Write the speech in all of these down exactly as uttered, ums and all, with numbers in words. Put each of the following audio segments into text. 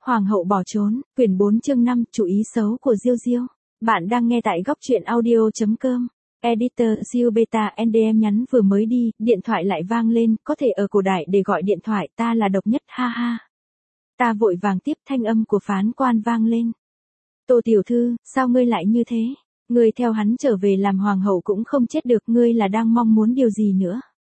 Hoàng hậu bỏ trốn, quyển bốn chương năm, chủ ý xấu của Diêu Diêu. Bạn đang nghe tại góc truyện audio chấm com. Editor, Diêu Beta, en đê em nhắn vừa mới đi, điện thoại lại vang lên, có thể ở cổ đại để gọi điện thoại, ta là độc nhất, ha ha. Ta vội vàng tiếp, thanh âm của phán quan vang lên. Tô tiểu thư, sao ngươi lại như thế? Ngươi theo hắn trở về làm hoàng hậu cũng không chết được, ngươi là đang mong muốn điều gì nữa?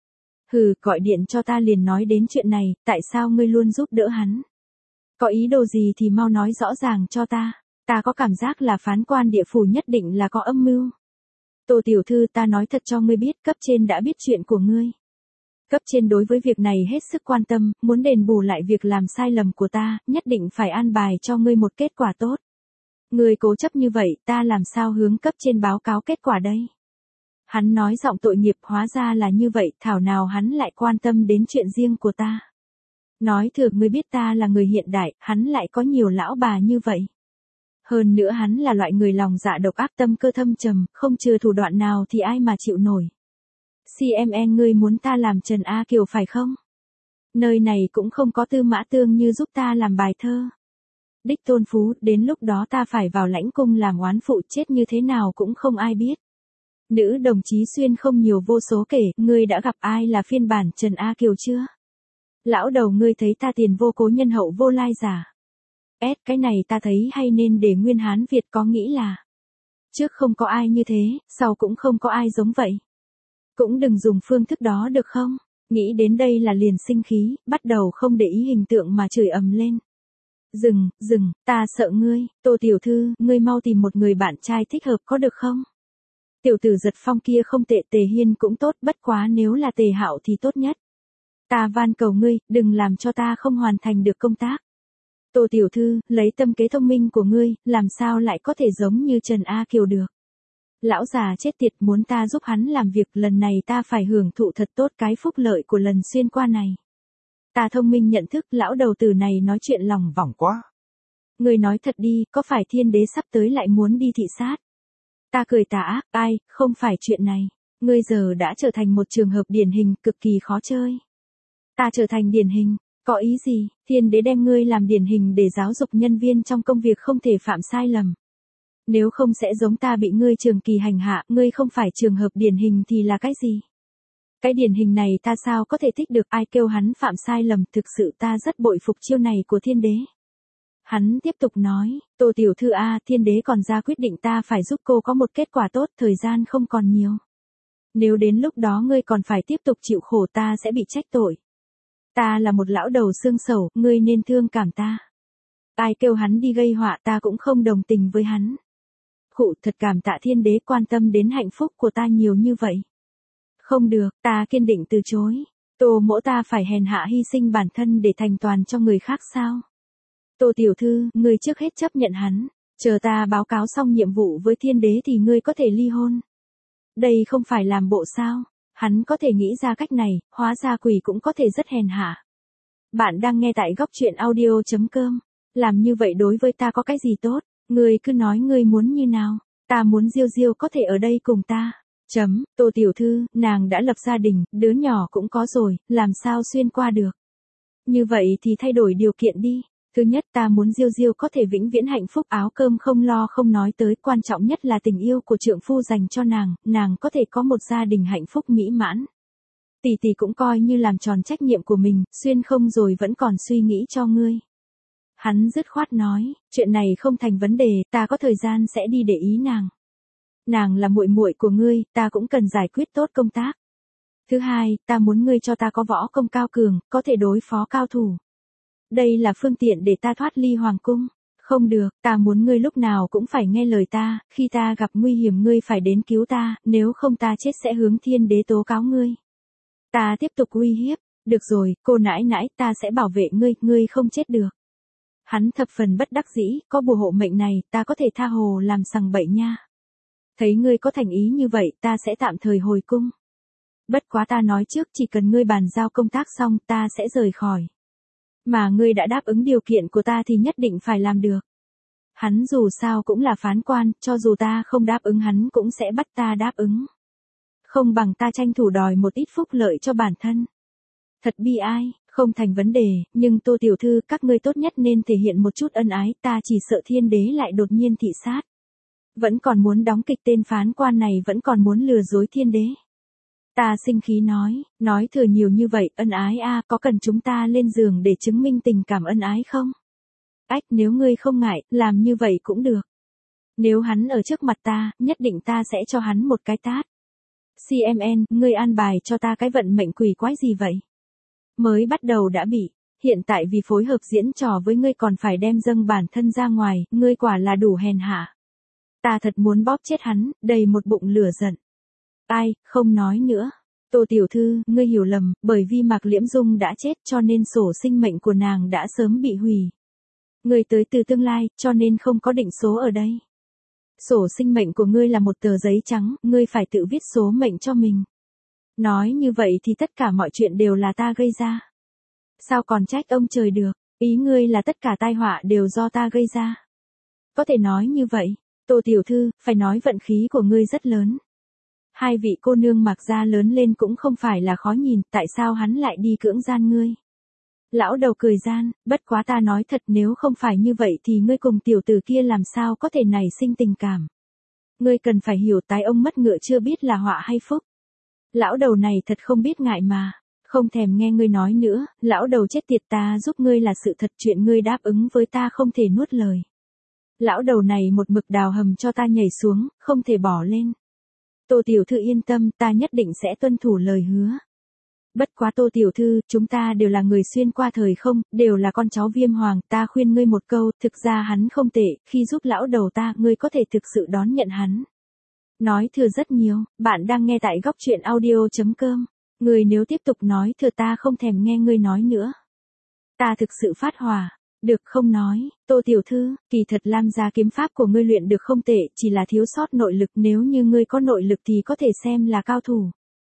Hừ, gọi điện cho ta liền nói đến chuyện này, tại sao ngươi luôn giúp đỡ hắn? Có ý đồ gì thì mau nói rõ ràng cho ta, ta có cảm giác là phán quan địa phủ nhất định là có âm mưu. Tô tiểu thư, ta nói thật cho ngươi biết, cấp trên đã biết chuyện của ngươi. Cấp trên đối với việc này hết sức quan tâm, muốn đền bù lại việc làm sai lầm của ta, nhất định phải an bài cho ngươi một kết quả tốt. Ngươi cố chấp như vậy, ta làm sao hướng cấp trên báo cáo kết quả đây? Hắn nói giọng tội nghiệp, hóa ra là như vậy, thảo nào hắn lại quan tâm đến chuyện riêng của ta. Nói thừa, ngươi biết ta là người hiện đại, hắn lại có nhiều lão bà như vậy. Hơn nữa hắn là loại người lòng dạ độc ác, tâm cơ thâm trầm, không chừa thủ đoạn nào thì ai mà chịu nổi. xê em en, ngươi muốn ta làm Trần A Kiều phải không? Nơi này cũng không có Tư Mã Tương Như giúp ta làm bài thơ. Đích tôn phú, đến lúc đó ta phải vào lãnh cung làm oán phụ, chết như thế nào cũng không ai biết. Nữ đồng chí xuyên không nhiều vô số kể, ngươi đã gặp ai là phiên bản Trần A Kiều chưa? Lão đầu, ngươi thấy ta tiền vô cố nhân hậu vô lai giả. S, cái này ta thấy hay nên để nguyên Hán Việt có nghĩ là. Trước không có ai như thế, sau cũng không có ai giống vậy. Cũng đừng dùng phương thức đó được không? Nghĩ đến đây là liền sinh khí, bắt đầu không để ý hình tượng mà chửi ầm lên. Dừng, dừng, ta sợ ngươi, Tô tiểu thư, ngươi mau tìm một người bạn trai thích hợp có được không? Tiểu tử Giật Phong kia không tệ, Tề Hiên cũng tốt, bất quá nếu là Tề Hạo thì tốt nhất. Ta van cầu ngươi, đừng làm cho ta không hoàn thành được công tác. Tô tiểu thư, lấy tâm kế thông minh của ngươi, làm sao lại có thể giống như Trần A Kiều được? Lão già chết tiệt, muốn ta giúp hắn làm việc, lần này ta phải hưởng thụ thật tốt cái phúc lợi của lần xuyên qua này. Ta thông minh nhận thức, lão đầu tử này nói chuyện lòng vòng quá. Ngươi nói thật đi, có phải thiên đế sắp tới lại muốn đi thị sát? Ta cười tà ác, ai, không phải chuyện này. Ngươi giờ đã trở thành một trường hợp điển hình, cực kỳ khó chơi. Ta trở thành điển hình, có ý gì? Thiên đế đem ngươi làm điển hình để giáo dục nhân viên trong công việc không thể phạm sai lầm. Nếu không sẽ giống ta bị ngươi trường kỳ hành hạ, ngươi không phải trường hợp điển hình thì là cái gì? Cái điển hình này ta sao có thể thích được, ai kêu hắn phạm sai lầm, thực sự ta rất bội phục chiêu này của thiên đế. Hắn tiếp tục nói, Tô tiểu thư a, thiên đế còn ra quyết định ta phải giúp cô có một kết quả tốt, thời gian không còn nhiều. Nếu đến lúc đó ngươi còn phải tiếp tục chịu khổ, ta sẽ bị trách tội. Ta là một lão đầu xương sầu, ngươi nên thương cảm ta. Ai kêu hắn đi gây họa, ta cũng không đồng tình với hắn. Khụ, thật cảm tạ thiên đế quan tâm đến hạnh phúc của ta nhiều như vậy. Không được, ta kiên định từ chối. Tô mỗ, ta phải hèn hạ hy sinh bản thân để thành toàn cho người khác sao? Tô tiểu thư, ngươi trước hết chấp nhận hắn. Chờ ta báo cáo xong nhiệm vụ với thiên đế thì ngươi có thể ly hôn. Đây không phải làm bộ sao? Hắn có thể nghĩ ra cách này, hóa ra quỷ cũng có thể rất hèn hạ. Bạn đang nghe tại góc truyện audio chấm com. Làm như vậy đối với ta có cái gì tốt? Ngươi cứ nói ngươi muốn như nào? Ta muốn Diêu Diêu có thể ở đây cùng ta. Chấm, Tô tiểu thư, nàng đã lập gia đình, đứa nhỏ cũng có rồi, làm sao xuyên qua được? Như vậy thì thay đổi điều kiện đi. Thứ nhất, ta muốn Diêu Diêu có thể vĩnh viễn hạnh phúc, áo cơm không lo, không nói tới, quan trọng nhất là tình yêu của trượng phu dành cho nàng, nàng có thể có một gia đình hạnh phúc mỹ mãn. Tỷ tỷ cũng coi như làm tròn trách nhiệm của mình, xuyên không rồi vẫn còn suy nghĩ cho ngươi. Hắn dứt khoát nói, chuyện này không thành vấn đề, ta có thời gian sẽ đi để ý nàng. Nàng là muội muội của ngươi, ta cũng cần giải quyết tốt công tác. Thứ hai, ta muốn ngươi cho ta có võ công cao cường, có thể đối phó cao thủ. Đây là phương tiện để ta thoát ly hoàng cung. Không được, ta muốn ngươi lúc nào cũng phải nghe lời ta, khi ta gặp nguy hiểm ngươi phải đến cứu ta, nếu không ta chết sẽ hướng thiên đế tố cáo ngươi. Ta tiếp tục uy hiếp, được rồi, cô nãi nãi, ta sẽ bảo vệ ngươi, ngươi không chết được. Hắn thập phần bất đắc dĩ, có bùa hộ mệnh này, ta có thể tha hồ làm sằng bậy nha. Thấy ngươi có thành ý như vậy, ta sẽ tạm thời hồi cung. Bất quá ta nói trước, chỉ cần ngươi bàn giao công tác xong, ta sẽ rời khỏi. Mà ngươi đã đáp ứng điều kiện của ta thì nhất định phải làm được. Hắn dù sao cũng là phán quan, cho dù ta không đáp ứng hắn cũng sẽ bắt ta đáp ứng. Không bằng ta tranh thủ đòi một ít phúc lợi cho bản thân. Thật bi ai, Không thành vấn đề, nhưng Tô tiểu thư, các ngươi tốt nhất nên thể hiện một chút ân ái, ta chỉ sợ thiên đế lại đột nhiên thị sát. Vẫn còn muốn đóng kịch tên phán quan này vẫn còn muốn lừa dối thiên đế. Ta sinh khí nói, nói thừa nhiều như vậy, ân ái a, có cần chúng ta lên giường để chứng minh tình cảm ân ái không? Ách, nếu ngươi không ngại, làm như vậy cũng được. Nếu hắn ở trước mặt ta, nhất định ta sẽ cho hắn một cái tát. xê em en, ngươi an bài cho ta cái vận mệnh quỷ quái gì vậy? Mới bắt đầu đã bị, hiện tại vì phối hợp diễn trò với ngươi còn phải đem dâng bản thân ra ngoài, ngươi quả là đủ hèn hạ. Ta thật muốn bóp chết hắn, đầy một bụng lửa giận. Ai, không nói nữa. Tô tiểu thư, ngươi hiểu lầm, bởi vì Mạc Liễm Dung đã chết cho nên sổ sinh mệnh của nàng đã sớm bị hủy. Ngươi tới từ tương lai, cho nên không có định số ở đây. Sổ sinh mệnh của ngươi là một tờ giấy trắng, ngươi phải tự viết số mệnh cho mình. Nói như vậy thì tất cả mọi chuyện đều là ta gây ra. Sao còn trách ông trời được, ý ngươi là tất cả tai họa đều do ta gây ra. Có thể nói như vậy, Tô tiểu thư, phải nói vận khí của ngươi rất lớn. Hai vị cô nương Mạc gia lớn lên cũng không phải là khó nhìn, tại sao hắn lại đi cưỡng gian ngươi? Lão đầu cười gian, bất quá ta nói thật, nếu không phải như vậy thì ngươi cùng tiểu tử kia làm sao có thể nảy sinh tình cảm. Ngươi cần phải hiểu, tái ông mất ngựa chưa biết là họa hay phúc. Lão đầu này thật không biết ngại mà, không thèm nghe ngươi nói nữa, lão đầu chết tiệt, ta giúp ngươi là sự thật, chuyện ngươi đáp ứng với ta không thể nuốt lời. Lão đầu này một mực đào hầm cho ta nhảy xuống, không thể bỏ lên. Tô tiểu thư yên tâm, ta nhất định sẽ tuân thủ lời hứa. Bất quá Tô tiểu thư, chúng ta đều là người xuyên qua thời không, đều là con cháu Viêm Hoàng, ta khuyên ngươi một câu, thực ra hắn không tệ, khi giúp lão đầu ta, ngươi có thể thực sự đón nhận hắn. Nói thừa rất nhiều, bạn đang nghe tại góc truyện audio chấm com. Ngươi nếu tiếp tục nói thừa ta không thèm nghe ngươi nói nữa. Ta thực sự phát hỏa. Được không nói, Tô tiểu thư, kỳ thật Lam gia kiếm pháp của ngươi luyện được không tệ, chỉ là thiếu sót nội lực, nếu như ngươi có nội lực thì có thể xem là cao thủ.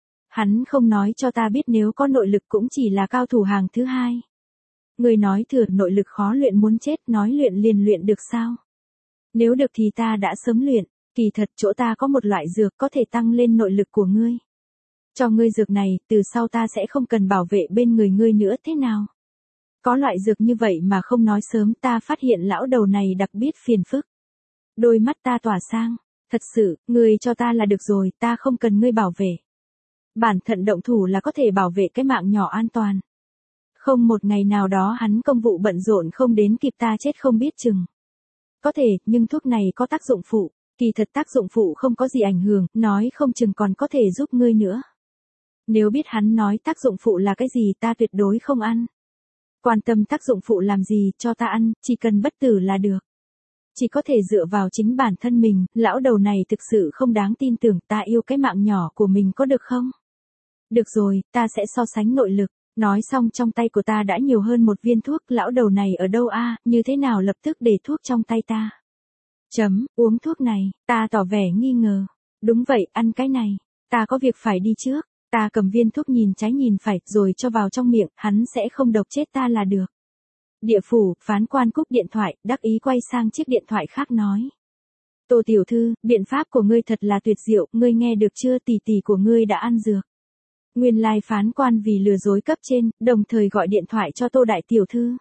Hắn không nói cho ta biết nếu có nội lực cũng chỉ là cao thủ hàng thứ hai. Ngươi nói thừa nội lực khó luyện muốn chết, nói luyện liền luyện được sao? Nếu được thì ta đã sớm luyện, kỳ thật chỗ ta có một loại dược có thể tăng lên nội lực của ngươi. Cho ngươi dược này, từ sau ta sẽ không cần bảo vệ bên người ngươi nữa, thế nào? Có loại dược như vậy mà không nói sớm, ta phát hiện lão đầu này đặc biệt phiền phức. Đôi mắt ta tỏa sang, thật sự, ngươi cho ta là được rồi, ta không cần ngươi bảo vệ. Bản thân động thủ là có thể bảo vệ cái mạng nhỏ an toàn. Không một ngày nào đó hắn công vụ bận rộn không đến kịp ta chết không biết chừng. Có thể, nhưng thuốc này có tác dụng phụ, kỳ thật tác dụng phụ không có gì ảnh hưởng, nói không chừng còn có thể giúp ngươi nữa. Nếu biết hắn nói tác dụng phụ là cái gì ta tuyệt đối không ăn. Quan tâm tác dụng phụ làm gì, cho ta ăn, chỉ cần bất tử là được. Chỉ có thể dựa vào chính bản thân mình, lão đầu này thực sự không đáng tin tưởng, ta yêu cái mạng nhỏ của mình có được không? Được rồi, ta sẽ so sánh nội lực. Nói xong trong tay của ta đã nhiều hơn một viên thuốc, lão đầu này ở đâu a, như thế nào lập tức để thuốc trong tay ta? Chấm, uống thuốc này, ta tỏ vẻ nghi ngờ. Đúng vậy, ăn cái này, ta có việc phải đi trước. Ta cầm viên thuốc nhìn trái nhìn phải, rồi cho vào trong miệng, hắn sẽ không độc chết ta là được. Địa phủ, phán quan cúp điện thoại, đắc ý quay sang chiếc điện thoại khác nói. Tô tiểu thư, biện pháp của ngươi thật là tuyệt diệu, ngươi nghe được chưa, tỷ tỷ của ngươi đã ăn dược. Nguyên lai phán quan vì lừa dối cấp trên, đồng thời gọi điện thoại cho Tô đại tiểu thư.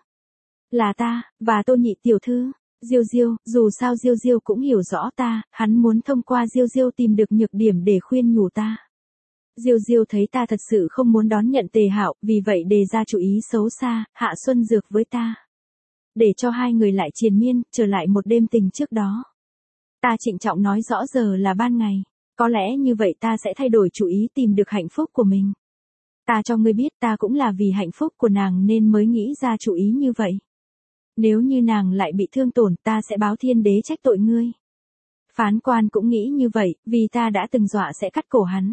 Là ta, và Tô nhị tiểu thư. Diêu Diêu, dù sao Diêu Diêu cũng hiểu rõ ta, hắn muốn thông qua Diêu Diêu tìm được nhược điểm để khuyên nhủ ta. Diêu Diêu thấy ta thật sự không muốn đón nhận Tề Hạo, vì vậy đề ra chủ ý xấu xa, hạ xuân dược với ta. Để cho hai người lại triền miên, trở lại một đêm tình trước đó. Ta trịnh trọng nói rõ giờ là ban ngày, có lẽ như vậy ta sẽ thay đổi chủ ý tìm được hạnh phúc của mình. Ta cho ngươi biết ta cũng là vì hạnh phúc của nàng nên mới nghĩ ra chủ ý như vậy. Nếu như nàng lại bị thương tổn ta sẽ báo thiên đế trách tội ngươi. Phán quan cũng nghĩ như vậy, vì ta đã từng dọa sẽ cắt cổ hắn.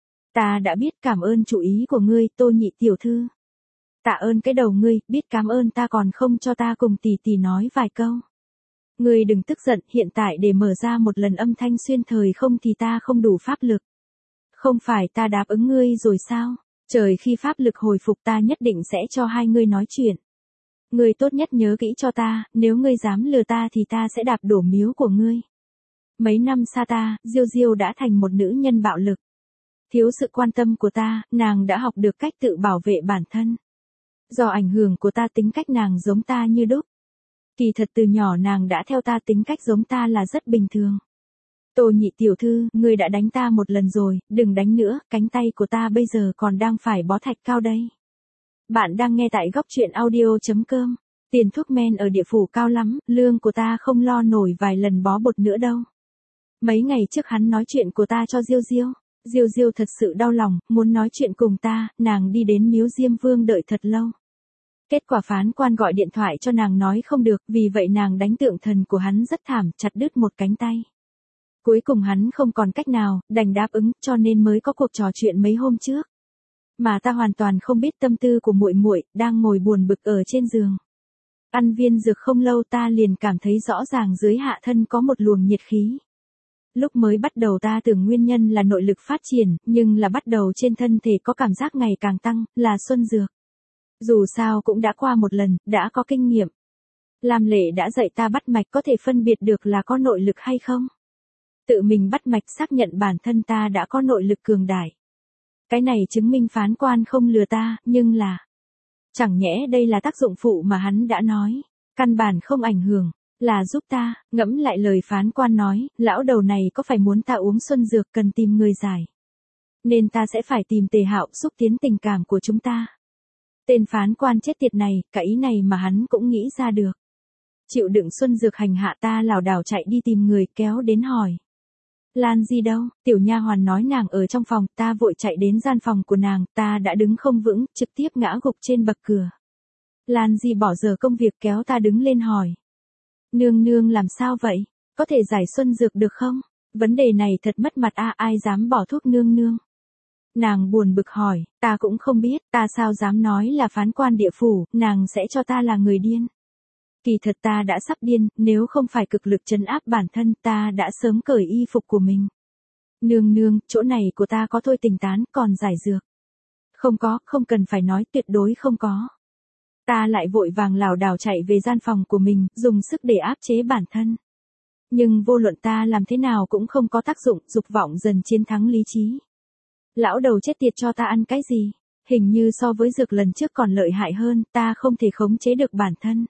Ta đã biết, cảm ơn chủ ý của ngươi, Tô nhị tiểu thư. Tạ ơn cái đầu ngươi, biết cảm ơn ta còn không cho ta cùng tỷ tỷ nói vài câu. Ngươi đừng tức giận, hiện tại để mở ra một lần âm thanh xuyên thời không thì ta không đủ pháp lực. Không phải ta đáp ứng ngươi rồi sao? Trời, khi pháp lực hồi phục ta nhất định sẽ cho hai ngươi nói chuyện. Ngươi tốt nhất nhớ kỹ cho ta, nếu ngươi dám lừa ta thì ta sẽ đạp đổ miếu của ngươi. Mấy năm xa ta, Diêu Diêu đã thành một nữ nhân bạo lực. Thiếu sự quan tâm của ta, nàng đã học được cách tự bảo vệ bản thân. Do ảnh hưởng của ta tính cách nàng giống ta như đúc. Kỳ thật từ nhỏ nàng đã theo ta tính cách giống ta là rất bình thường. Tô Nhị tiểu thư, ngươi đã đánh ta một lần rồi, đừng đánh nữa, cánh tay của ta bây giờ còn đang phải bó thạch cao đây. Bạn đang nghe tại góc truyện audio.com. Tiền thuốc men ở địa phủ cao lắm, lương của ta không lo nổi vài lần bó bột nữa đâu. Mấy ngày trước hắn nói chuyện của ta cho Diêu Diêu. Diêu Diêu thật sự đau lòng, muốn nói chuyện cùng ta, nàng đi đến miếu Diêm Vương đợi thật lâu. Kết quả phán quan gọi điện thoại cho nàng nói không được, vì vậy nàng đánh tượng thần của hắn rất thảm, chặt đứt một cánh tay. Cuối cùng hắn không còn cách nào, đành đáp ứng, cho nên mới có cuộc trò chuyện mấy hôm trước. Mà ta hoàn toàn không biết tâm tư của muội muội, đang ngồi buồn bực ở trên giường. Ăn viên dược không lâu ta liền cảm thấy rõ ràng dưới hạ thân có một luồng nhiệt khí. Lúc mới bắt đầu ta tưởng nguyên nhân là nội lực phát triển, nhưng là bắt đầu trên thân thể có cảm giác ngày càng tăng, là xuân dược. Dù sao cũng đã qua một lần, đã có kinh nghiệm. Lam Lệ đã dạy ta bắt mạch có thể phân biệt được là có nội lực hay không. Tự mình bắt mạch xác nhận bản thân ta đã có nội lực cường đại. Cái này chứng minh phán quan không lừa ta, nhưng là... Chẳng nhẽ đây là tác dụng phụ mà hắn đã nói. Căn bản không ảnh hưởng, là giúp ta, ngẫm lại lời phán quan nói, lão đầu này có phải muốn ta uống xuân dược cần tìm người giải. Nên ta sẽ phải tìm Tề Hạo xúc tiến tình cảm của chúng ta. Tên phán quan chết tiệt này, cả ý này mà hắn cũng nghĩ ra được. Chịu đựng xuân dược hành hạ ta lảo đảo chạy đi tìm người kéo đến hỏi. Lan Di đâu? Tiểu nha hoàn nói nàng ở trong phòng, ta vội chạy đến gian phòng của nàng, ta đã đứng không vững, trực tiếp ngã gục trên bậc cửa. Lan Di bỏ giờ công việc kéo ta đứng lên hỏi. Nương nương làm sao vậy? Có thể giải xuân dược được không? Vấn đề này thật mất mặt a, ai dám bỏ thuốc nương nương? Nàng buồn bực hỏi, ta cũng không biết, ta sao dám nói là phán quan địa phủ, nàng sẽ cho ta là người điên. Kỳ thật ta đã sắp điên, nếu không phải cực lực trấn áp bản thân ta đã sớm cởi y phục của mình. Nương nương, chỗ này của ta có thôi tình tán, còn giải dược. Không có, không cần phải nói, tuyệt đối không có. Ta lại vội vàng lảo đảo chạy về gian phòng của mình, dùng sức để áp chế bản thân. Nhưng vô luận ta làm thế nào cũng không có tác dụng, dục vọng dần chiến thắng lý trí. Lão đầu chết tiệt cho ta ăn cái gì? Hình như so với dược lần trước còn lợi hại hơn, ta không thể khống chế được bản thân.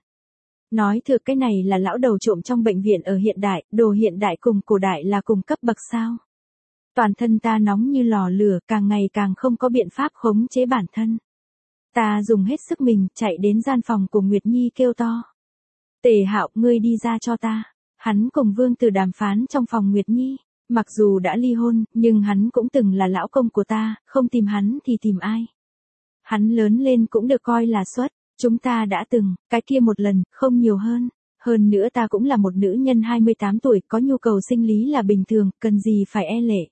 Nói thực cái này là lão đầu trộm trong bệnh viện ở hiện đại, đồ hiện đại cùng cổ đại là cùng cấp bậc sao. Toàn thân ta nóng như lò lửa, càng ngày càng không có biện pháp khống chế bản thân. Ta dùng hết sức mình, chạy đến gian phòng của Nguyệt Nhi kêu to. Tề Hạo, ngươi đi ra cho ta. Hắn cùng Vương Tử đàm phán trong phòng Nguyệt Nhi. Mặc dù đã ly hôn, nhưng hắn cũng từng là lão công của ta, không tìm hắn thì tìm ai. Hắn lớn lên cũng được coi là xuất. Chúng ta đã từng, cái kia một lần, không nhiều hơn. Hơn nữa ta cũng là một nữ nhân hai mươi tám tuổi, có nhu cầu sinh lý là bình thường, cần gì phải e lệ.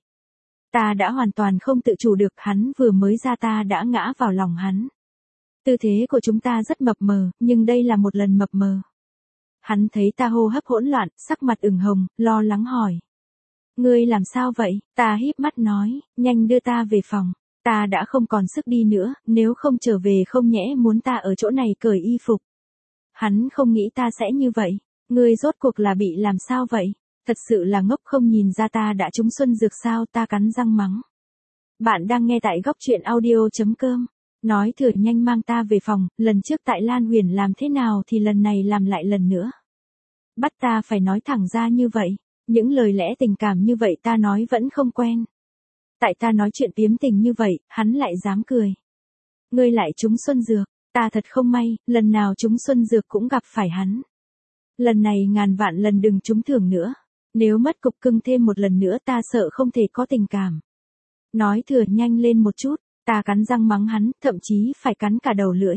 Ta đã hoàn toàn không tự chủ được, hắn vừa mới ra ta đã ngã vào lòng hắn. Tư thế của chúng ta rất mập mờ, nhưng đây là một lần mập mờ. Hắn thấy ta hô hấp hỗn loạn, sắc mặt ửng hồng, lo lắng hỏi. Ngươi làm sao vậy? Ta híp mắt nói, nhanh đưa ta về phòng. Ta đã không còn sức đi nữa, nếu không trở về không nhẽ muốn ta ở chỗ này cởi y phục. Hắn không nghĩ ta sẽ như vậy. Ngươi rốt cuộc là bị làm sao vậy? Thật sự là ngốc, không nhìn ra ta đã trúng xuân dược sao, ta cắn răng mắng. Bạn đang nghe tại góc truyện audio.com. Nói thừa nhanh mang ta về phòng, lần trước tại Lan Huyền làm thế nào thì lần này làm lại lần nữa. Bắt ta phải nói thẳng ra như vậy. Những lời lẽ tình cảm như vậy ta nói vẫn không quen. Tại ta nói chuyện tiếm tình như vậy, hắn lại dám cười. Ngươi lại trúng xuân dược, ta thật không may, lần nào trúng xuân dược cũng gặp phải hắn. Lần này ngàn vạn lần đừng trúng thưởng nữa. Nếu mất cục cưng thêm một lần nữa ta sợ không thể có tình cảm. Nói thừa nhanh lên một chút, ta cắn răng mắng hắn, thậm chí phải cắn cả đầu lưỡi.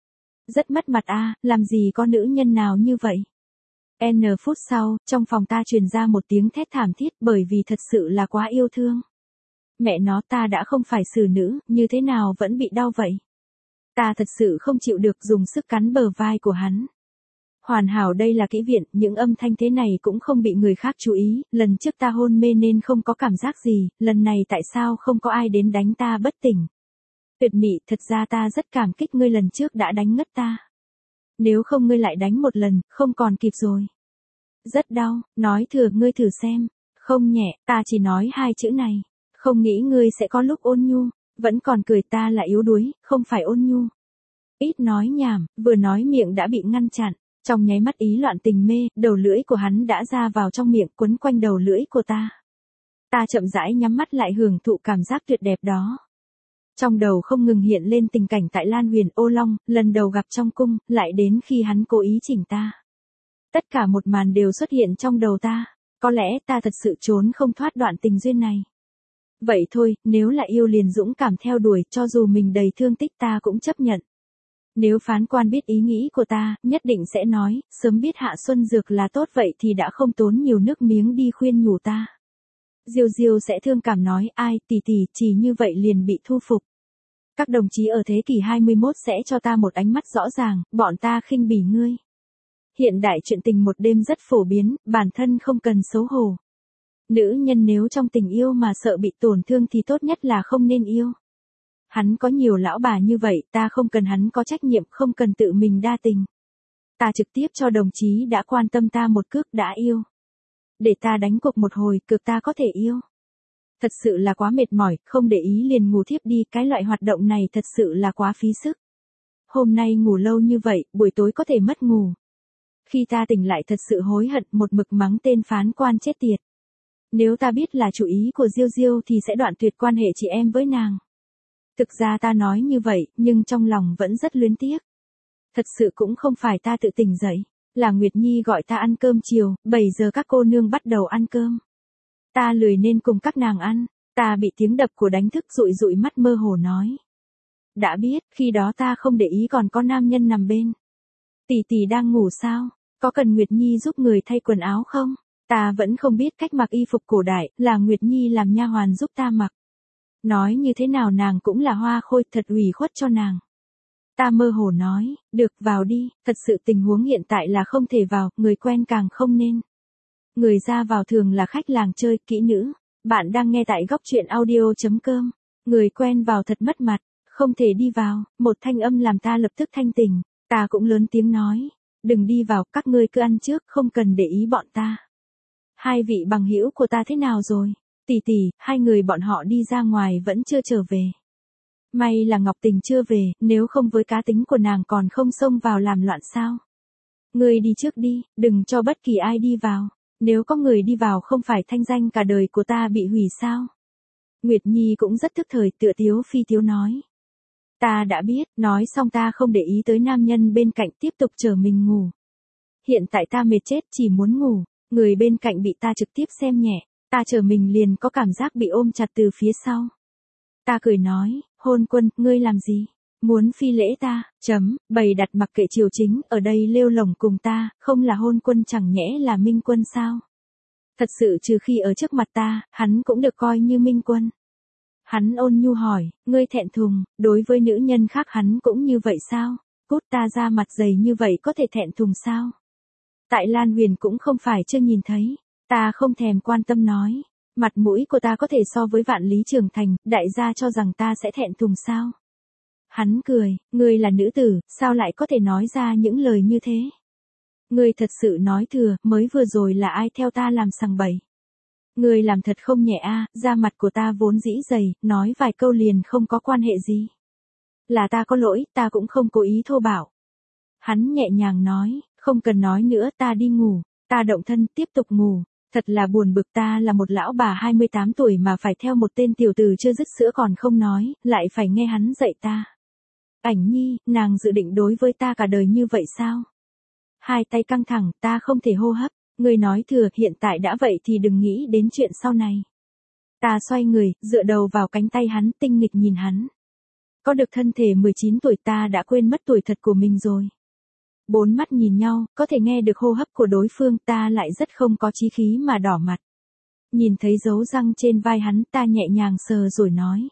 Rất mất mặt a, làm gì có nữ nhân nào như vậy. N phút sau, trong phòng ta truyền ra một tiếng thét thảm thiết bởi vì thật sự là quá yêu thương. Mẹ nó, ta đã không phải xử nữ, như thế nào vẫn bị đau vậy? Ta thật sự không chịu được, dùng sức cắn bờ vai của hắn. Hoàn hảo, đây là kỹ viện, những âm thanh thế này cũng không bị người khác chú ý, lần trước ta hôn mê nên không có cảm giác gì, lần này tại sao không có ai đến đánh ta bất tỉnh? Tuyệt Mị, thật ra ta rất cảm kích ngươi lần trước đã đánh ngất ta. Nếu không ngươi lại đánh một lần, không còn kịp rồi. Rất đau, nói thừa ngươi thử xem. Không nhẹ, ta chỉ nói hai chữ này. Không nghĩ ngươi sẽ có lúc ôn nhu, vẫn còn cười ta là yếu đuối, không phải ôn nhu. Ít nói nhảm, vừa nói miệng đã bị ngăn chặn. Trong nháy mắt ý loạn tình mê, đầu lưỡi của hắn đã ra vào trong miệng quấn quanh đầu lưỡi của ta. Ta chậm rãi nhắm mắt lại hưởng thụ cảm giác tuyệt đẹp đó. Trong đầu không ngừng hiện lên tình cảnh tại Lan Huyền Ô Long, lần đầu gặp trong cung, lại đến khi hắn cố ý chỉnh ta. Tất cả một màn đều xuất hiện trong đầu ta, có lẽ ta thật sự trốn không thoát đoạn tình duyên này. Vậy thôi, nếu là yêu liền dũng cảm theo đuổi, cho dù mình đầy thương tích ta cũng chấp nhận. Nếu phán quan biết ý nghĩ của ta, nhất định sẽ nói, sớm biết Hạ Xuân Dược là tốt vậy thì đã không tốn nhiều nước miếng đi khuyên nhủ ta. Diêu Diêu sẽ thương cảm nói, ai, tỷ tỷ, chỉ như vậy liền bị thu phục. Các đồng chí ở thế kỷ hai mươi mốt sẽ cho ta một ánh mắt rõ ràng, bọn ta khinh bỉ ngươi. Hiện đại chuyện tình một đêm rất phổ biến, bản thân không cần xấu hổ. Nữ nhân nếu trong tình yêu mà sợ bị tổn thương thì tốt nhất là không nên yêu. Hắn có nhiều lão bà như vậy, ta không cần hắn có trách nhiệm, không cần tự mình đa tình. Ta trực tiếp cho đồng chí đã quan tâm ta một cước đã yêu. Để ta đánh cuộc một hồi, cược ta có thể yêu. Thật sự là quá mệt mỏi, không để ý liền ngủ thiếp đi, cái loại hoạt động này thật sự là quá phí sức. Hôm nay ngủ lâu như vậy, buổi tối có thể mất ngủ. Khi ta tỉnh lại thật sự hối hận, một mực mắng tên phán quan chết tiệt. Nếu ta biết là chủ ý của Diêu Diêu thì sẽ đoạn tuyệt quan hệ chị em với nàng. Thực ra ta nói như vậy, nhưng trong lòng vẫn rất luyến tiếc. Thật sự cũng không phải ta tự tỉnh dậy, là Nguyệt Nhi gọi ta ăn cơm chiều, bảy giờ các cô nương bắt đầu ăn cơm. Ta lười nên cùng các nàng ăn, ta bị tiếng đập của đánh thức dụi dụi mắt mơ hồ nói. Đã biết, khi đó ta không để ý còn có nam nhân nằm bên. Tỷ tỷ đang ngủ sao, có cần Nguyệt Nhi giúp người thay quần áo không? Ta vẫn không biết cách mặc y phục cổ đại, là Nguyệt Nhi làm nha hoàn giúp ta mặc. Nói như thế nào nàng cũng là hoa khôi, thật ủy khuất cho nàng. Ta mơ hồ nói, được vào đi, thật sự tình huống hiện tại là không thể vào, người quen càng không nên. Người ra vào thường là khách làng chơi, kỹ nữ. Bạn đang nghe tại góc truyện audio chấm com. Người quen vào thật mất mặt, không thể đi vào, một thanh âm làm ta lập tức thanh tỉnh. Ta cũng lớn tiếng nói, đừng đi vào, các ngươi cứ ăn trước, không cần để ý bọn ta. Hai vị bằng hữu của ta thế nào rồi? Tỷ tỷ, hai người bọn họ đi ra ngoài vẫn chưa trở về. May là Ngọc Tình chưa về, nếu không với cá tính của nàng còn không xông vào làm loạn sao. Ngươi đi trước đi, đừng cho bất kỳ ai đi vào. Nếu có người đi vào không phải thanh danh cả đời của ta bị hủy sao? Nguyệt Nhi cũng rất thức thời, tựa Tiếu Phi Tiếu nói. Ta đã biết, nói xong ta không để ý tới nam nhân bên cạnh, tiếp tục chờ mình ngủ. Hiện tại ta mệt chết, chỉ muốn ngủ, người bên cạnh bị ta trực tiếp xem nhẹ, ta chờ mình liền có cảm giác bị ôm chặt từ phía sau. Ta cười nói, Hôn Quân, ngươi làm gì? Muốn phi lễ ta, chấm, bày đặt mặc kệ triều chính, ở đây lêu lồng cùng ta, không là Hôn Quân chẳng nhẽ là Minh Quân sao? Thật sự trừ khi ở trước mặt ta, hắn cũng được coi như Minh Quân. Hắn ôn nhu hỏi, ngươi thẹn thùng, đối với nữ nhân khác hắn cũng như vậy sao? Cút, ta ra mặt dày như vậy có thể thẹn thùng sao? Tại Lan Huyền cũng không phải chưa nhìn thấy, ta không thèm quan tâm nói. Mặt mũi của ta có thể so với Vạn Lý Trường Thành, đại gia cho rằng ta sẽ thẹn thùng sao? Hắn cười, ngươi là nữ tử, sao lại có thể nói ra những lời như thế? Ngươi thật sự nói thừa, mới vừa rồi là ai theo ta làm sằng bậy? Ngươi làm thật không nhẹ a, da mặt của ta vốn dĩ dày, nói vài câu liền không có quan hệ gì. Là ta có lỗi, ta cũng không cố ý thô bạo. Hắn nhẹ nhàng nói, không cần nói nữa, ta đi ngủ, ta động thân, tiếp tục ngủ. Thật là buồn bực, ta là một lão bà hai mươi tám tuổi mà phải theo một tên tiểu tử chưa dứt sữa còn không nói, lại phải nghe hắn dạy ta. Ảnh Nhi, nàng dự định đối với ta cả đời như vậy sao? Hai tay căng thẳng, ta không thể hô hấp, ngươi nói thừa, hiện tại đã vậy thì đừng nghĩ đến chuyện sau này. Ta xoay người, dựa đầu vào cánh tay hắn, tinh nghịch nhìn hắn. Có được thân thể mười chín tuổi ta đã quên mất tuổi thật của mình rồi. Bốn mắt nhìn nhau, có thể nghe được hô hấp của đối phương, ta lại rất không có chí khí mà đỏ mặt. Nhìn thấy dấu răng trên vai hắn, ta nhẹ nhàng sờ rồi nói.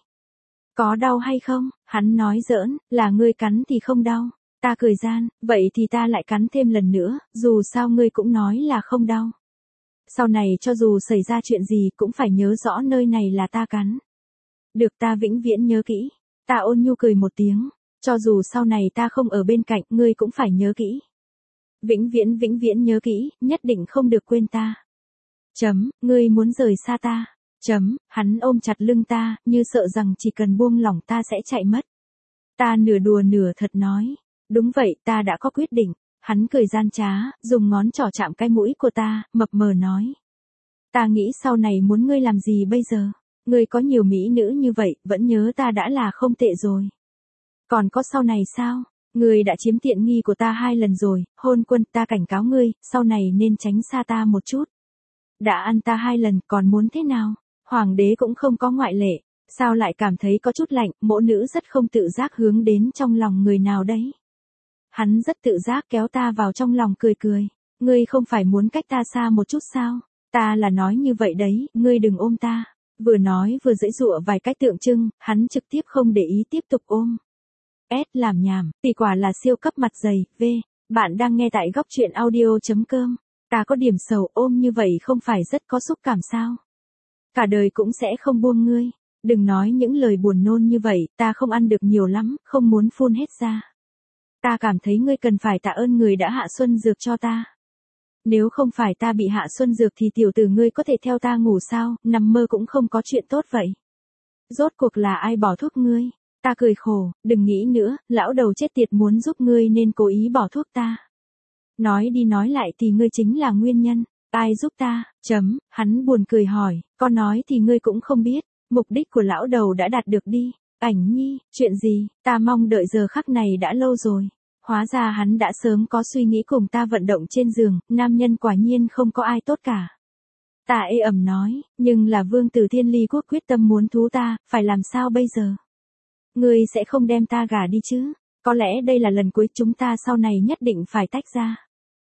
Có đau hay không? Hắn nói giỡn, là ngươi cắn thì không đau. Ta cười gian, vậy thì ta lại cắn thêm lần nữa, dù sao ngươi cũng nói là không đau. Sau này cho dù xảy ra chuyện gì cũng phải nhớ rõ nơi này là ta cắn. Được, ta vĩnh viễn nhớ kỹ. Ta ôn nhu cười một tiếng. Cho dù sau này ta không ở bên cạnh, ngươi cũng phải nhớ kỹ. Vĩnh viễn vĩnh viễn nhớ kỹ, nhất định không được quên ta. Chấm, ngươi muốn rời xa ta. Chấm, hắn ôm chặt lưng ta, như sợ rằng chỉ cần buông lỏng ta sẽ chạy mất. Ta nửa đùa nửa thật nói. Đúng vậy, ta đã có quyết định. Hắn cười gian trá, dùng ngón trỏ chạm cái mũi của ta, mập mờ nói. Ta nghĩ sau này muốn ngươi làm gì bây giờ? Ngươi có nhiều mỹ nữ như vậy, vẫn nhớ ta đã là không tệ rồi. Còn có sau này sao? Ngươi đã chiếm tiện nghi của ta hai lần rồi, Hôn Quân, ta cảnh cáo ngươi, sau này nên tránh xa ta một chút. Đã ăn ta hai lần, còn muốn thế nào? Hoàng đế cũng không có ngoại lệ, sao lại cảm thấy có chút lạnh, mỗ nữ rất không tự giác hướng đến trong lòng người nào đấy. Hắn rất tự giác kéo ta vào trong lòng cười cười, ngươi không phải muốn cách ta xa một chút sao? Ta là nói như vậy đấy, ngươi đừng ôm ta. Vừa nói vừa giãy giụa vài cách tượng trưng, hắn trực tiếp không để ý tiếp tục ôm. S làm nhảm, thì quả là siêu cấp mặt dày, V. Bạn đang nghe tại góc truyện audio.com. Ta có điểm sầu, ôm như vậy không phải rất có xúc cảm sao? Cả đời cũng sẽ không buông ngươi. Đừng nói những lời buồn nôn như vậy, ta không ăn được nhiều lắm, không muốn phun hết ra. Ta cảm thấy ngươi cần phải tạ ơn người đã hạ xuân dược cho ta. Nếu không phải ta bị hạ xuân dược thì tiểu tử ngươi có thể theo ta ngủ sao, nằm mơ cũng không có chuyện tốt vậy. Rốt cuộc là ai bỏ thuốc ngươi? Ta cười khổ, đừng nghĩ nữa, lão đầu chết tiệt muốn giúp ngươi nên cố ý bỏ thuốc ta. Nói đi nói lại thì ngươi chính là nguyên nhân, ai giúp ta, chấm, hắn buồn cười hỏi, có nói thì ngươi cũng không biết, mục đích của lão đầu đã đạt được đi. Ảnh nhi, chuyện gì, ta mong đợi giờ khắc này đã lâu rồi. Hóa ra hắn đã sớm có suy nghĩ cùng ta vận động trên giường, nam nhân quả nhiên không có ai tốt cả. Ta ê ẩm nói, nhưng là vương tử thiên ly quốc quyết tâm muốn thú ta, phải làm sao bây giờ? Ngươi sẽ không đem ta gả đi chứ? Có lẽ đây là lần cuối chúng ta sau này nhất định phải tách ra.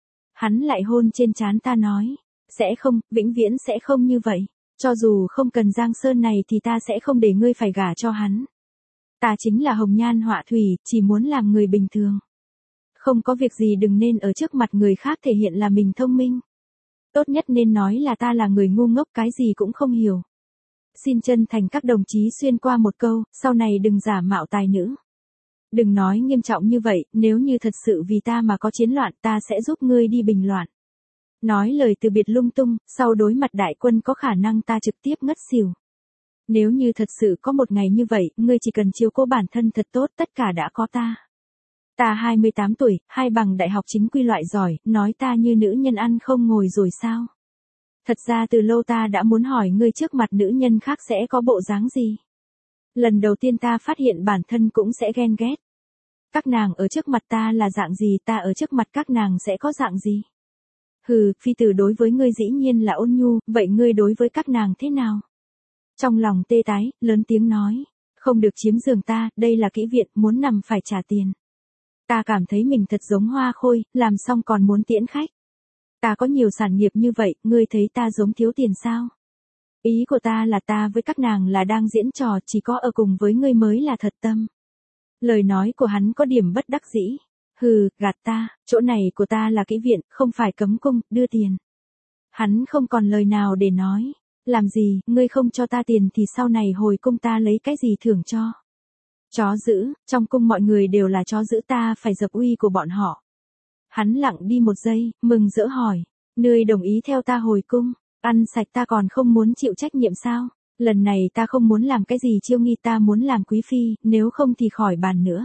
Hắn lại hôn trên trán ta nói, sẽ không, vĩnh viễn sẽ không như vậy. Cho dù không cần Giang Sơn này thì ta sẽ không để ngươi phải gả cho hắn. Ta chính là hồng nhan họa thủy, chỉ muốn làm người bình thường. Không có việc gì đừng nên ở trước mặt người khác thể hiện là mình thông minh. Tốt nhất nên nói là ta là người ngu ngốc cái gì cũng không hiểu. Xin chân thành các đồng chí xuyên qua một câu, sau này đừng giả mạo tài nữ. Đừng nói nghiêm trọng như vậy, nếu như thật sự vì ta mà có chiến loạn ta sẽ giúp ngươi đi bình loạn. Nói lời từ biệt lung tung, sau đối mặt đại quân có khả năng ta trực tiếp ngất xỉu. Nếu như thật sự có một ngày như vậy, ngươi chỉ cần chiếu cố bản thân thật tốt tất cả đã có ta. Ta hai mươi tám tuổi, hai bằng đại học chính quy loại giỏi, nói ta như nữ nhân ăn không ngồi rồi sao? Thật ra từ lâu ta đã muốn hỏi ngươi trước mặt nữ nhân khác sẽ có bộ dáng gì? Lần đầu tiên ta phát hiện bản thân cũng sẽ ghen ghét. Các nàng ở trước mặt ta là dạng gì, ta ở trước mặt các nàng sẽ có dạng gì? Hừ, phi tử đối với ngươi dĩ nhiên là ôn nhu, vậy ngươi đối với các nàng thế nào? Trong lòng tê tái, lớn tiếng nói, không được chiếm giường ta, đây là kỹ viện, muốn nằm phải trả tiền. Ta cảm thấy mình thật giống hoa khôi, làm xong còn muốn tiễn khách. Ta có nhiều sản nghiệp như vậy, ngươi thấy ta giống thiếu tiền sao? Ý của ta là ta với các nàng là đang diễn trò, chỉ có ở cùng với ngươi mới là thật tâm. Lời nói của hắn có điểm bất đắc dĩ. Hừ, gạt ta, chỗ này của ta là kỹ viện, không phải cấm cung, đưa tiền. Hắn không còn lời nào để nói. Làm gì, ngươi không cho ta tiền thì sau này hồi cung ta lấy cái gì thưởng cho? Chó giữ, trong cung mọi người đều là chó giữ, ta phải dập uy của bọn họ. Hắn lặng đi một giây, mừng rỡ hỏi, ngươi đồng ý theo ta hồi cung, ăn sạch ta còn không muốn chịu trách nhiệm sao? Lần này ta không muốn làm cái gì chiêu nghi, ta muốn làm quý phi, nếu không thì khỏi bàn nữa.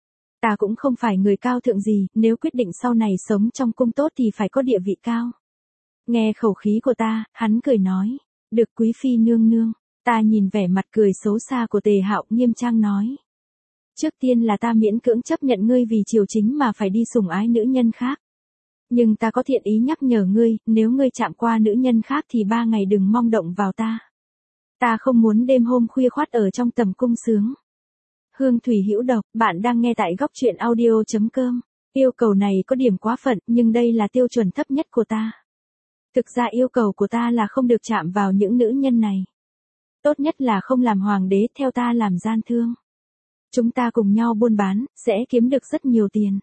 Ta cũng không phải người cao thượng gì, nếu quyết định sau này sống trong cung tốt thì phải có địa vị cao. Nghe khẩu khí của ta, hắn cười nói, được quý phi nương nương. Ta nhìn vẻ mặt cười xấu xa của Tề Hạo, nghiêm trang nói. Trước tiên là ta miễn cưỡng chấp nhận ngươi vì triều chính mà phải đi sủng ái nữ nhân khác. Nhưng ta có thiện ý nhắc nhở ngươi, nếu ngươi chạm qua nữ nhân khác thì ba ngày đừng mong động vào ta. Ta không muốn đêm hôm khuya khoắt ở trong tầm cung sướng. Hương thủy hữu độc, bạn đang nghe tại góc truyện audio.com. Yêu cầu này có điểm quá phận, nhưng đây là tiêu chuẩn thấp nhất của ta. Thực ra yêu cầu của ta là không được chạm vào những nữ nhân này. Tốt nhất là không làm hoàng đế, theo ta làm gian thương. Chúng ta cùng nhau buôn bán, sẽ kiếm được rất nhiều tiền.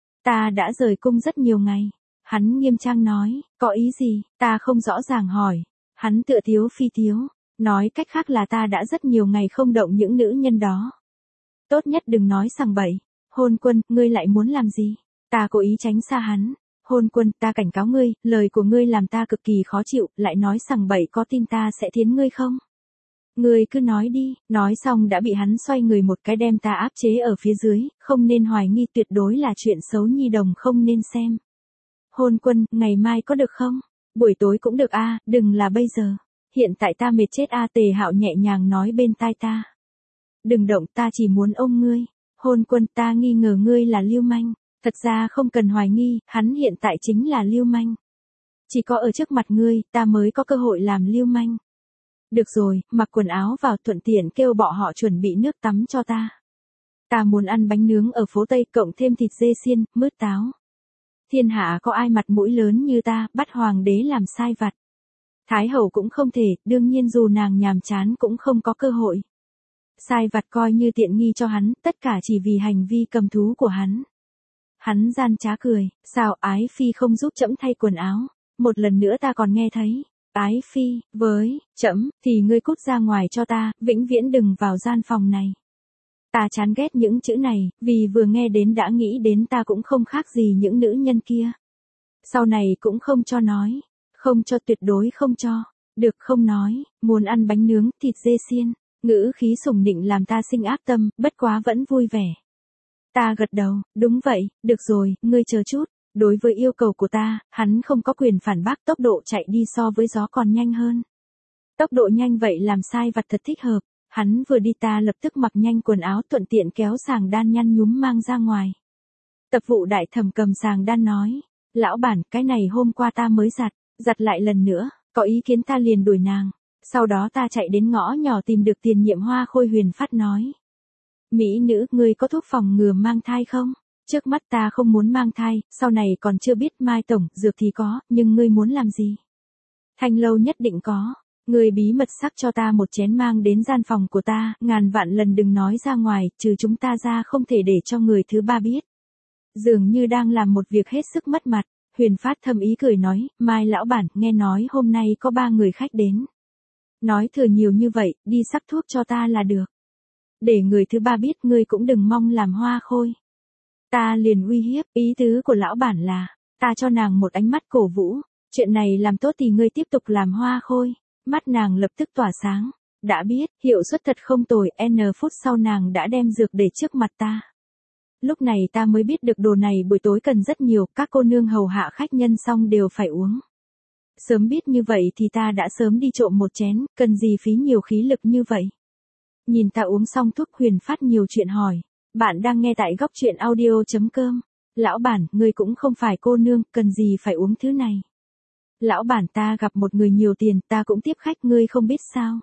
Ta đã rời cung rất nhiều ngày. Hắn nghiêm trang nói, có ý gì, ta không rõ ràng hỏi. Hắn tựa thiếu phi thiếu, nói cách khác là ta đã rất nhiều ngày không động những nữ nhân đó. Tốt nhất đừng nói sằng bậy. Hôn Quân, ngươi lại muốn làm gì? Ta cố ý tránh xa hắn. Hôn Quân, ta cảnh cáo ngươi, lời của ngươi làm ta cực kỳ khó chịu, lại nói sằng bậy, có tin ta sẽ thiến ngươi không? Ngươi cứ nói đi, nói xong đã bị hắn xoay người một cái đem ta áp chế ở phía dưới, không nên hoài nghi, tuyệt đối là chuyện xấu nhi đồng không nên xem. Hôn Quân, ngày mai có được không? Buổi tối cũng được a, đừng là bây giờ. Hiện tại ta mệt chết a, Tề Hạo nhẹ nhàng nói bên tai ta. Đừng động, ta chỉ muốn ôm ngươi. Hôn Quân, ta nghi ngờ ngươi là lưu manh. Thật ra không cần hoài nghi, hắn hiện tại chính là lưu manh. Chỉ có ở trước mặt ngươi, ta mới có cơ hội làm lưu manh. Được rồi, mặc quần áo vào, thuận tiện kêu bọn họ chuẩn bị nước tắm cho ta. Ta muốn ăn bánh nướng ở phố Tây, cộng thêm thịt dê xiên, mứt táo. Thiên hạ có ai mặt mũi lớn như ta, bắt hoàng đế làm sai vặt. Thái hậu cũng không thể, đương nhiên dù nàng nhàm chán cũng không có cơ hội. Sai vặt coi như tiện nghi cho hắn, tất cả chỉ vì hành vi cầm thú của hắn. Hắn gian trá cười, sao Ái Phi không giúp trẫm thay quần áo? Một lần nữa ta còn nghe thấy. Ái Phi, với, trẫm, thì ngươi cút ra ngoài cho ta, vĩnh viễn đừng vào gian phòng này. Ta chán ghét những chữ này, vì vừa nghe đến đã nghĩ đến ta cũng không khác gì những nữ nhân kia. Sau này cũng không cho nói. Không cho, tuyệt đối không cho. Được không nói, muốn ăn bánh nướng, thịt dê xiên. Ngữ khí sủng nịnh làm ta sinh ác tâm, bất quá vẫn vui vẻ. Ta gật đầu, đúng vậy, được rồi, ngươi chờ chút. Đối với yêu cầu của ta, hắn không có quyền phản bác, tốc độ chạy đi so với gió còn nhanh hơn. Tốc độ nhanh vậy làm sai vặt thật thích hợp. Hắn vừa đi ta lập tức mặc nhanh quần áo, thuận tiện kéo sàng đan nhăn nhúm mang ra ngoài. Tập vụ đại thẩm cầm sàng đan nói. Lão bản, cái này hôm qua ta mới giặt, giặt lại lần nữa, có ý kiến ta liền đuổi nàng. Sau đó ta chạy đến ngõ nhỏ tìm được tiền nhiệm Hoa Khôi Huyền Phát nói. Mỹ nữ, ngươi có thuốc phòng ngừa mang thai không? Trước mắt ta không muốn mang thai, sau này còn chưa biết, Mai tổng, dược thì có, nhưng ngươi muốn làm gì? Thanh lâu nhất định có. Ngươi bí mật sắc cho ta một chén mang đến gian phòng của ta, ngàn vạn lần đừng nói ra ngoài, trừ chúng ta ra không thể để cho người thứ ba biết. Dường như đang làm một việc hết sức mất mặt, Huyền Phát thầm ý cười nói, Mai lão bản, nghe nói hôm nay có ba người khách đến. Nói thừa nhiều như vậy, đi sắc thuốc cho ta là được. Để người thứ ba biết, ngươi cũng đừng mong làm Hoa Khôi. Ta liền uy hiếp, ý tứ của lão bản là, ta cho nàng một ánh mắt cổ vũ, chuyện này làm tốt thì ngươi tiếp tục làm Hoa Khôi. Mắt nàng lập tức tỏa sáng, đã biết, hiệu suất thật không tồi, N phút sau nàng đã đem dược để trước mặt ta. Lúc này ta mới biết được đồ này buổi tối cần rất nhiều, các cô nương hầu hạ khách nhân xong đều phải uống. Sớm biết như vậy thì ta đã sớm đi trộm một chén, cần gì phí nhiều khí lực như vậy. Nhìn ta uống xong thuốc, Huyền Phát nhiều chuyện hỏi. Bạn đang nghe tại góc truyện audio.com. Lão bản, ngươi cũng không phải cô nương, cần gì phải uống thứ này. Lão bản, ta gặp một người nhiều tiền, ta cũng tiếp khách, ngươi không biết sao.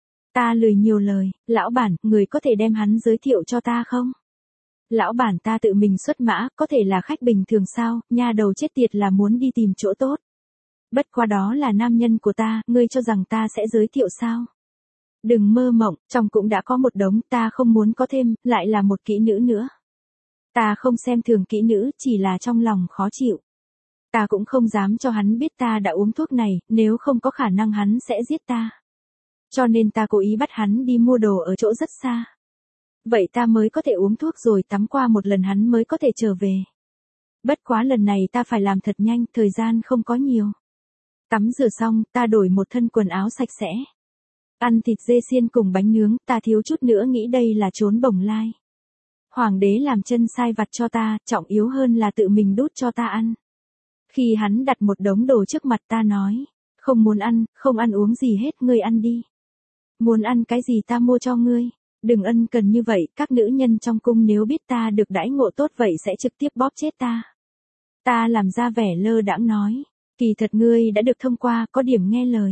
Ta lười nhiều lời, lão bản, người có thể đem hắn giới thiệu cho ta không? Lão bản, ta tự mình xuất mã, có thể là khách bình thường sao, nha đầu chết tiệt là muốn đi tìm chỗ tốt. Bất quá đó là nam nhân của ta, ngươi cho rằng ta sẽ giới thiệu sao? Đừng mơ mộng, trong cũng đã có một đống, ta không muốn có thêm, lại là một kỹ nữ nữa. Ta không xem thường kỹ nữ, chỉ là trong lòng khó chịu. Ta cũng không dám cho hắn biết ta đã uống thuốc này, nếu không có khả năng hắn sẽ giết ta. Cho nên ta cố ý bắt hắn đi mua đồ ở chỗ rất xa. Vậy ta mới có thể uống thuốc rồi tắm qua một lần hắn mới có thể trở về. Bất quá lần này ta phải làm thật nhanh, thời gian không có nhiều. Tắm rửa xong, ta đổi một thân quần áo sạch sẽ. Ăn thịt dê xiên cùng bánh nướng, ta thiếu chút nữa nghĩ đây là trốn bổng lai. Hoàng đế làm chân sai vặt cho ta, trọng yếu hơn là tự mình đút cho ta ăn. Khi hắn đặt một đống đồ trước mặt ta nói, không muốn ăn, không ăn uống gì hết, ngươi ăn đi. Muốn ăn cái gì ta mua cho ngươi, đừng ân cần như vậy, các nữ nhân trong cung nếu biết ta được đãi ngộ tốt vậy sẽ trực tiếp bóp chết ta. Ta làm ra vẻ lơ đãng nói, kỳ thật ngươi đã được thông qua, có điểm nghe lời.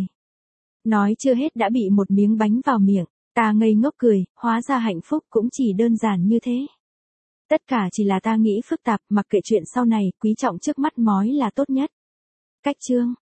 Nói chưa hết đã bị một miếng bánh vào miệng, ta ngây ngốc cười, hóa ra hạnh phúc cũng chỉ đơn giản như thế. Tất cả chỉ là ta nghĩ phức tạp, mặc kệ chuyện sau này, quý trọng trước mắt mói là tốt nhất. Cách chương